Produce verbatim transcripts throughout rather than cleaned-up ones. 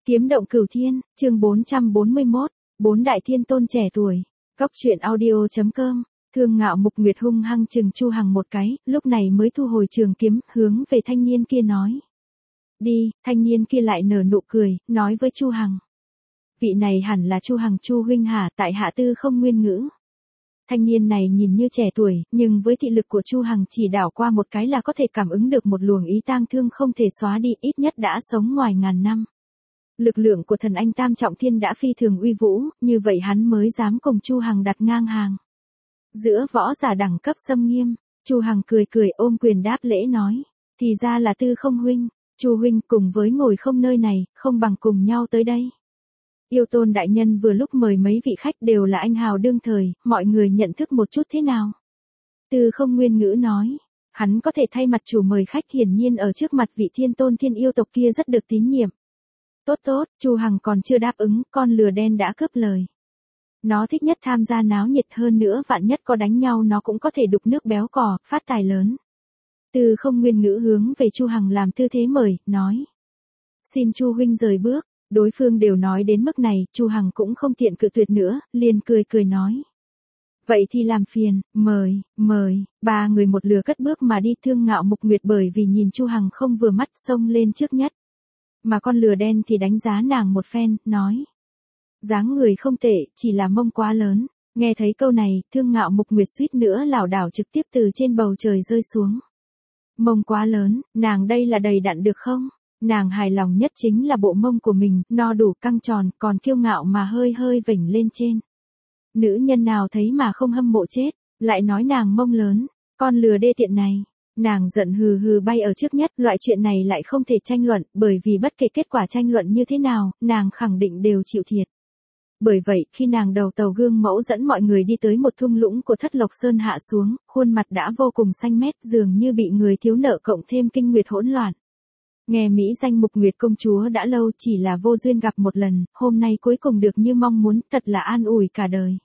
Kiếm động cửu thiên, chương bốn trăm bốn mươi mốt, bốn đại thiên tôn trẻ tuổi. Cóc truyện audio chấm com. Thương Ngạo Mục Nguyệt hung hăng chừng Chu Hằng một cái, lúc này mới thu hồi trường kiếm, hướng về thanh niên kia nói. Đi, thanh niên kia lại nở nụ cười, nói với Chu Hằng. Vị này hẳn là Chu Hằng Chu huynh hả, tại hạ tư không nguyên ngữ. Thanh niên này nhìn như trẻ tuổi, nhưng với thị lực của Chu Hằng chỉ đảo qua một cái là có thể cảm ứng được một luồng ý tang thương không thể xóa đi, ít nhất đã sống ngoài ngàn năm. Lực lượng của thần anh Tam Trọng Thiên đã phi thường uy vũ, như vậy hắn mới dám cùng Chu Hằng đặt ngang hàng. Giữa võ giả đẳng cấp xâm nghiêm, Chu Hằng cười cười ôm quyền đáp lễ nói, thì ra là tư không huynh, Chu huynh cùng với ngồi không nơi này, không bằng cùng nhau tới đây. Yêu Tôn đại nhân vừa lúc mời mấy vị khách đều là anh hào đương thời, mọi người nhận thức một chút thế nào? Tư không nguyên ngữ nói, hắn có thể thay mặt chủ mời khách, hiển nhiên ở trước mặt vị thiên tôn thiên yêu tộc kia rất được tín nhiệm. Tốt tốt, Chu Hằng còn chưa đáp ứng, con lừa đen đã cướp lời. Nó thích nhất tham gia náo nhiệt, hơn nữa vạn nhất có đánh nhau nó cũng có thể đục nước béo cò, phát tài lớn. Tư không nguyên ngữ hướng về Chu Hằng làm tư thế mời, nói. Xin Chu huynh rời bước, đối phương đều nói đến mức này, Chu Hằng cũng không tiện cự tuyệt nữa, liền cười cười nói. Vậy thì làm phiền, mời, mời, ba người một lừa cất bước mà đi. Thương Ngạo Mục Nguyệt bởi vì nhìn Chu Hằng không vừa mắt xông lên trước nhất. Mà con lừa đen thì đánh giá nàng một phen, nói. Dáng người không tệ, chỉ là mông quá lớn. Nghe thấy câu này, Thương Ngạo Mục Nguyệt suýt nữa lảo đảo trực tiếp từ trên bầu trời rơi xuống. Mông quá lớn, nàng đây là đầy đặn được không? Nàng hài lòng nhất chính là bộ mông của mình, no đủ căng tròn, còn kiêu ngạo mà hơi hơi vểnh lên trên. Nữ nhân nào thấy mà không hâm mộ chết, lại nói nàng mông lớn, con lừa đê tiện này. Nàng giận hừ hừ bay ở trước nhất, loại chuyện này lại không thể tranh luận, bởi vì bất kể kết quả tranh luận như thế nào, nàng khẳng định đều chịu thiệt. Bởi vậy, khi nàng đầu tàu gương mẫu dẫn mọi người đi tới một thung lũng của Thất Lộc Sơn hạ xuống, khuôn mặt đã vô cùng xanh mét, dường như bị người thiếu nợ cộng thêm kinh nguyệt hỗn loạn. Nghe mỹ danh Mục Nguyệt công chúa đã lâu, chỉ là vô duyên gặp một lần, hôm nay cuối cùng được như mong muốn, thật là an ủi cả đời.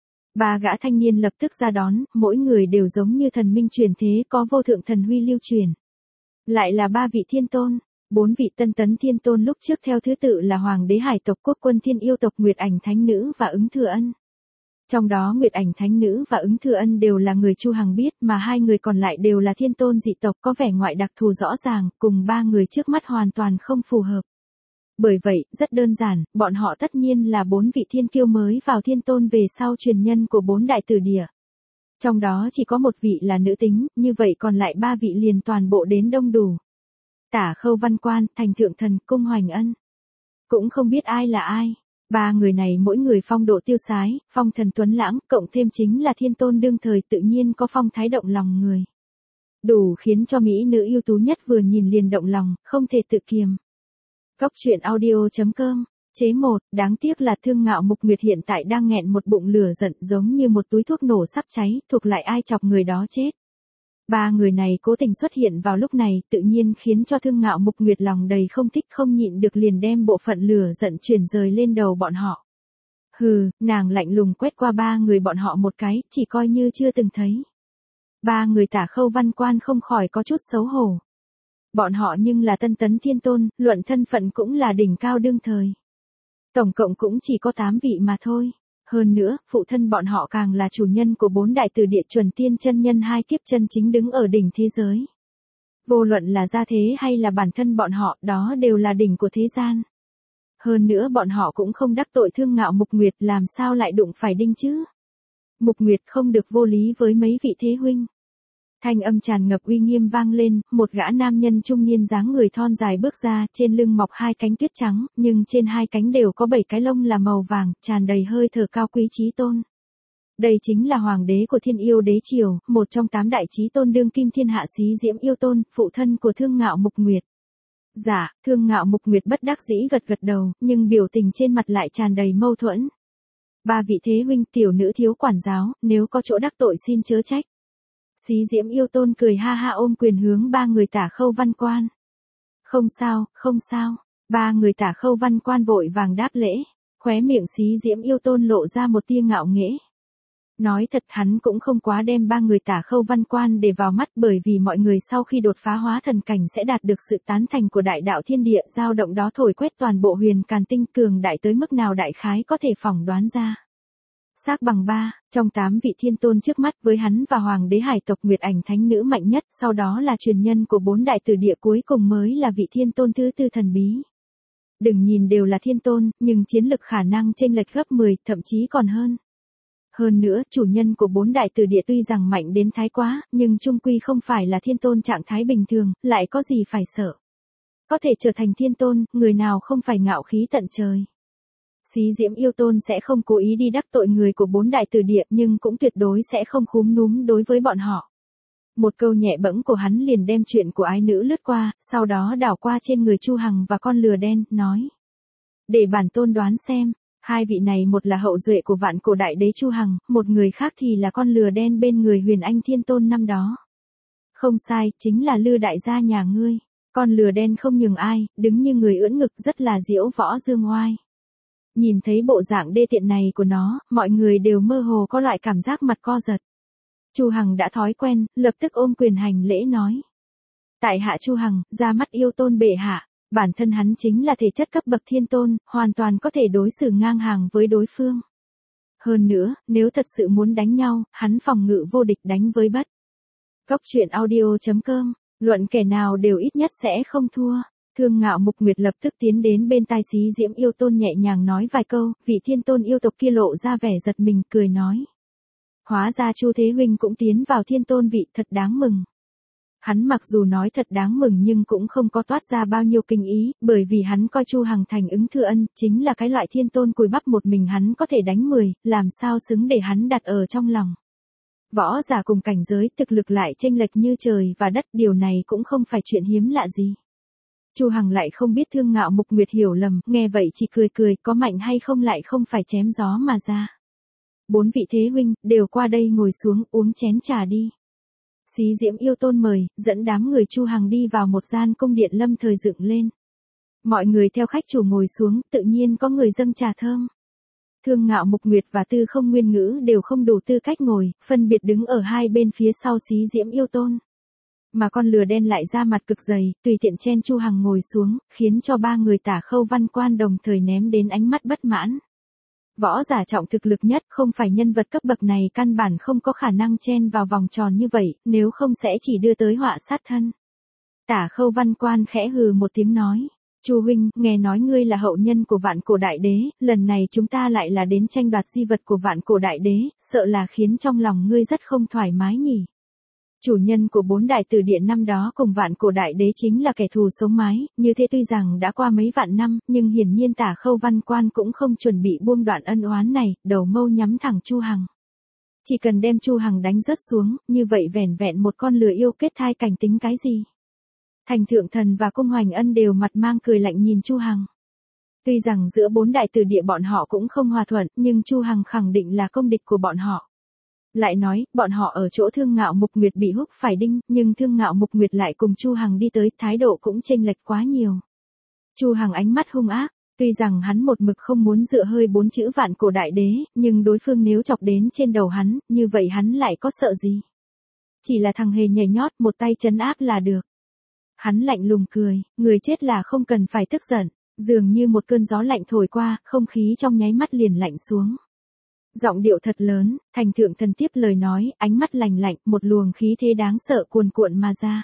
Ba gã thanh niên lập tức ra đón, mỗi người đều giống như thần minh truyền thế, có vô thượng thần huy lưu truyền. Lại là ba vị thiên tôn, bốn vị tân tấn thiên tôn lúc trước theo thứ tự là Hoàng đế Hải tộc, Quốc quân thiên yêu tộc, Nguyệt Ảnh Thánh Nữ và Ứng Thừa Ân. Trong đó Nguyệt Ảnh Thánh Nữ và Ứng Thừa Ân đều là người Chu Hằng biết, mà hai người còn lại đều là thiên tôn dị tộc, có vẻ ngoại đặc thù rõ ràng, cùng ba người trước mắt hoàn toàn không phù hợp. Bởi vậy, rất đơn giản, bọn họ tất nhiên là bốn vị thiên kiêu mới vào thiên tôn về sau truyền nhân của bốn đại tử địa. Trong đó chỉ có một vị là nữ tính, như vậy còn lại ba vị liền toàn bộ đến đông đủ. Tả Khâu Văn Quan, Thành Thượng Thần, Cung Hoành Ân. Cũng không biết ai là ai. Ba người này mỗi người phong độ tiêu sái, phong thần tuấn lãng, cộng thêm chính là thiên tôn đương thời, tự nhiên có phong thái động lòng người. Đủ khiến cho mỹ nữ ưu tú nhất vừa nhìn liền động lòng, không thể tự kiềm. Cóc truyện audio chấm com. Chế một, đáng tiếc là Thương Ngạo Mục Nguyệt hiện tại đang nghẹn một bụng lửa giận, giống như một túi thuốc nổ sắp cháy, thuộc lại ai chọc người đó chết. Ba người này cố tình xuất hiện vào lúc này, tự nhiên khiến cho Thương Ngạo Mục Nguyệt lòng đầy không thích, không nhịn được liền đem bộ phận lửa giận chuyển rời lên đầu bọn họ. Hừ, nàng lạnh lùng quét qua ba người bọn họ một cái, chỉ coi như chưa từng thấy. Ba người Tả Khâu Văn Quan không khỏi có chút xấu hổ. Bọn họ nhưng là tân tấn thiên tôn, luận thân phận cũng là đỉnh cao đương thời. Tổng cộng cũng chỉ có tám vị mà thôi. Hơn nữa, phụ thân bọn họ càng là chủ nhân của bốn đại tử địa, chuẩn tiên chân nhân, hai kiếp chân chính đứng ở đỉnh thế giới. Vô luận là gia thế hay là bản thân bọn họ, đó đều là đỉnh của thế gian. Hơn nữa bọn họ cũng không đắc tội Thương Ngạo Mục Nguyệt, làm sao lại đụng phải đinh chứ? Mục Nguyệt không được vô lý với mấy vị thế huynh. Thanh âm tràn ngập uy nghiêm vang lên, một gã nam nhân trung niên dáng người thon dài bước ra, trên lưng mọc hai cánh tuyết trắng, nhưng trên hai cánh đều có bảy cái lông là màu vàng, tràn đầy hơi thở cao quý chí tôn. Đây chính là Hoàng đế của Thiên Yêu Đế Triều, một trong tám đại chí tôn đương kim thiên hạ Xí Diễm Yêu Tôn, phụ thân của Thương Ngạo Mục Nguyệt. Dạ, Thương Ngạo Mục Nguyệt bất đắc dĩ gật gật đầu, nhưng biểu tình trên mặt lại tràn đầy mâu thuẫn. Ba vị thế huynh, tiểu nữ thiếu quản giáo, nếu có chỗ đắc tội xin chớ trách. Xí Diễm Yêu Tôn cười ha ha ôm quyền hướng ba người Tả Khâu Văn Quan. Không sao, không sao. Ba người Tả Khâu Văn Quan vội vàng đáp lễ. Khóe miệng Xí Diễm Yêu Tôn lộ ra một tia ngạo nghễ. Nói thật hắn cũng không quá đem ba người Tả Khâu Văn Quan để vào mắt, bởi vì mọi người sau khi đột phá hóa thần cảnh sẽ đạt được sự tán thành của đại đạo thiên địa, dao động đó thổi quét toàn bộ huyền càn tinh, cường đại tới mức nào đại khái có thể phỏng đoán ra. Xác bằng ba, trong tám vị thiên tôn trước mắt với hắn và hoàng đế hải tộc Nguyệt Ảnh Thánh Nữ mạnh nhất, sau đó là truyền nhân của bốn đại tử địa, cuối cùng mới là vị thiên tôn thứ tư thần bí. Đừng nhìn đều là thiên tôn, nhưng chiến lực khả năng chênh lệch gấp mười, thậm chí còn hơn. Hơn nữa, chủ nhân của bốn đại tử địa tuy rằng mạnh đến thái quá, nhưng chung quy không phải là thiên tôn trạng thái bình thường, lại có gì phải sợ. Có thể trở thành thiên tôn, người nào không phải ngạo khí tận trời. Xí Diễm Yêu Tôn sẽ không cố ý đi đắc tội người của bốn đại tử địa, nhưng cũng tuyệt đối sẽ không khúm núm đối với bọn họ. Một câu nhẹ bẫng của hắn liền đem chuyện của ái nữ lướt qua, sau đó đảo qua trên người Chu Hằng và con lừa đen, nói. Để bản tôn đoán xem, hai vị này một là hậu duệ của vạn cổ đại đế Chu Hằng, một người khác thì là con lừa đen bên người Huyền Anh Thiên Tôn năm đó. Không sai, chính là Lư đại gia nhà ngươi. Con lừa đen không nhường ai, đứng như người ưỡn ngực, rất là diễu võ dương oai. Nhìn thấy bộ dạng đê tiện này của nó, mọi người đều mơ hồ có loại cảm giác mặt co giật. Chu Hằng đã thói quen, lập tức ôm quyền hành lễ nói. Tại hạ Chu Hằng, ra mắt yêu tôn bệ hạ, bản thân hắn chính là thể chất cấp bậc thiên tôn, hoàn toàn có thể đối xử ngang hàng với đối phương. Hơn nữa, nếu thật sự muốn đánh nhau, hắn phòng ngự vô địch đánh với bất. Góc truyện audio chấm com, luận kẻ nào đều ít nhất sẽ không thua. Thương Ngạo Mục Nguyệt lập tức tiến đến bên tai Xí Diễm Yêu Tôn nhẹ nhàng nói vài câu, vị thiên tôn yêu tộc kia lộ ra vẻ giật mình, cười nói. Hóa ra Chu Thế Huynh cũng tiến vào thiên tôn vị, thật đáng mừng. Hắn mặc dù nói thật đáng mừng nhưng cũng không có toát ra bao nhiêu kinh ý, bởi vì hắn coi Chu Hằng thành ứng thừa ân, chính là cái loại thiên tôn cùi bắp một mình hắn có thể đánh mười, làm sao xứng để hắn đặt ở trong lòng. Võ giả cùng cảnh giới thực lực lại chênh lệch như trời và đất, điều này cũng không phải chuyện hiếm lạ gì. Chu Hằng lại không biết Thương Ngạo Mục Nguyệt hiểu lầm, nghe vậy chỉ cười cười, có mạnh hay không lại không phải chém gió mà ra. Bốn vị thế huynh, đều qua đây ngồi xuống, uống chén trà đi. Xí Diễm Yêu Tôn mời, dẫn đám người Chu Hằng đi vào một gian cung điện lâm thời dựng lên. Mọi người theo khách chủ ngồi xuống, tự nhiên có người dâng trà thơm. Thương Ngạo Mục Nguyệt và Tư Không Nguyên Ngữ đều không đủ tư cách ngồi, phân biệt đứng ở hai bên phía sau Xí Diễm Yêu Tôn. Mà con lừa đen lại ra mặt cực dày, tùy tiện chen Chu Hằng ngồi xuống, khiến cho ba người Tả Khâu Văn Quan đồng thời ném đến ánh mắt bất mãn. Võ giả trọng thực lực nhất, không phải nhân vật cấp bậc này căn bản không có khả năng chen vào vòng tròn như vậy, nếu không sẽ chỉ đưa tới họa sát thân. Tả Khâu Văn Quan khẽ hừ một tiếng nói. Chu huynh, nghe nói ngươi là hậu nhân của vạn cổ đại đế, lần này chúng ta lại là đến tranh đoạt di vật của vạn cổ đại đế, sợ là khiến trong lòng ngươi rất không thoải mái nhỉ. Chủ nhân của bốn đại tử địa năm đó cùng vạn cổ đại đế chính là kẻ thù sống mái, như thế tuy rằng đã qua mấy vạn năm, nhưng hiển nhiên Tả Khâu Văn Quan cũng không chuẩn bị buông đoạn ân oán này, đầu mâu nhắm thẳng Chu Hằng. Chỉ cần đem Chu Hằng đánh rớt xuống, như vậy vẻn vẹn một con lừa yêu kết thai cảnh tính cái gì. Thành Thượng Thần và Cung Hoành Ân đều mặt mang cười lạnh nhìn Chu Hằng. Tuy rằng giữa bốn đại tử địa bọn họ cũng không hòa thuận, nhưng Chu Hằng khẳng định là công địch của bọn họ. Lại nói, bọn họ ở chỗ Thương Ngạo Mục Nguyệt bị húc phải đinh, nhưng Thương Ngạo Mục Nguyệt lại cùng Chu Hằng đi tới, thái độ cũng chênh lệch quá nhiều. Chu Hằng ánh mắt hung ác, tuy rằng hắn một mực không muốn dựa hơi bốn chữ vạn cổ đại đế, nhưng đối phương nếu chọc đến trên đầu hắn, như vậy hắn lại có sợ gì. Chỉ là thằng hề nhảy nhót, một tay trấn áp là được. Hắn lạnh lùng cười, người chết là không cần phải tức giận, dường như một cơn gió lạnh thổi qua, không khí trong nháy mắt liền lạnh xuống. Giọng điệu thật lớn, Thành Thượng Thần tiếp lời nói, ánh mắt lạnh lạnh, một luồng khí thế đáng sợ cuồn cuộn mà ra.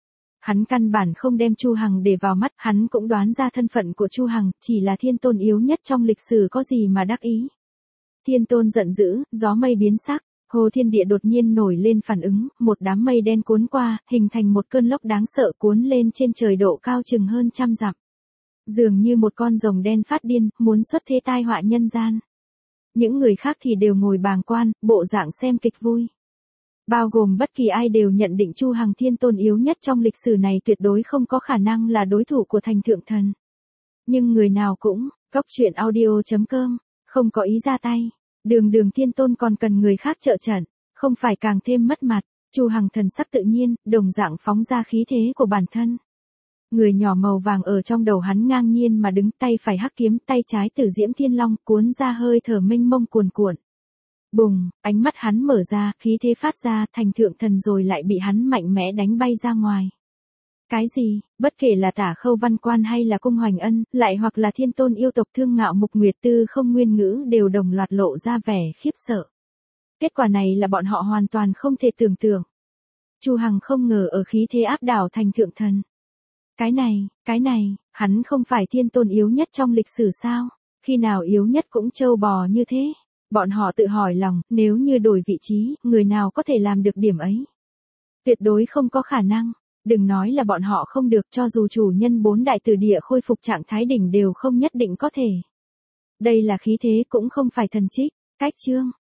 Hắn căn bản không đem Chu Hằng để vào mắt, hắn cũng đoán ra thân phận của Chu Hằng, chỉ là thiên tôn yếu nhất trong lịch sử có gì mà đắc ý. Thiên tôn giận dữ, gió mây biến sắc, hồ thiên địa đột nhiên nổi lên phản ứng, một đám mây đen cuốn qua, hình thành một cơn lốc đáng sợ cuốn lên trên trời độ cao chừng hơn trăm dặm. Dường như một con rồng đen phát điên, muốn xuất thế tai họa nhân gian. Những người khác thì đều ngồi bàng quan, bộ dạng xem kịch vui. Bao gồm bất kỳ ai đều nhận định Chu Hằng thiên tôn yếu nhất trong lịch sử này tuyệt đối không có khả năng là đối thủ của Thành Thượng Thần. Nhưng người nào cũng, góc truyện audio chấm com, không có ý ra tay. Đường đường thiên tôn còn cần người khác trợ trận, không phải càng thêm mất mặt. Chu Hằng thần sắc tự nhiên, đồng dạng phóng ra khí thế của bản thân. Người nhỏ màu vàng ở trong đầu hắn ngang nhiên mà đứng, tay phải hắc kiếm, tay trái Tử Diễm Thiên Long, cuốn ra hơi thở mênh mông cuồn cuộn. Bùng, ánh mắt hắn mở ra, khí thế phát ra, thành thượng thần rồi lại bị hắn mạnh mẽ đánh bay ra ngoài. Cái gì, bất kể là Tả Khâu Văn Quan hay là Cung Hoành Ân, lại hoặc là thiên tôn yêu tộc Thương Ngạo Mục Nguyệt Tư Không Nguyên Ngữ đều đồng loạt lộ ra vẻ khiếp sợ. Kết quả này là bọn họ hoàn toàn không thể tưởng tượng. Chu Hằng không ngờ ở khí thế áp đảo thành thượng thần. Cái này, cái này, hắn không phải thiên tôn yếu nhất trong lịch sử sao? Khi nào yếu nhất cũng trâu bò như thế? Bọn họ tự hỏi lòng, nếu như đổi vị trí, người nào có thể làm được điểm ấy? Tuyệt đối không có khả năng. Đừng nói là bọn họ không được, cho dù chủ nhân bốn đại tử địa khôi phục trạng thái đỉnh đều không nhất định có thể. Đây là khí thế cũng không phải thần trích. Cách chương.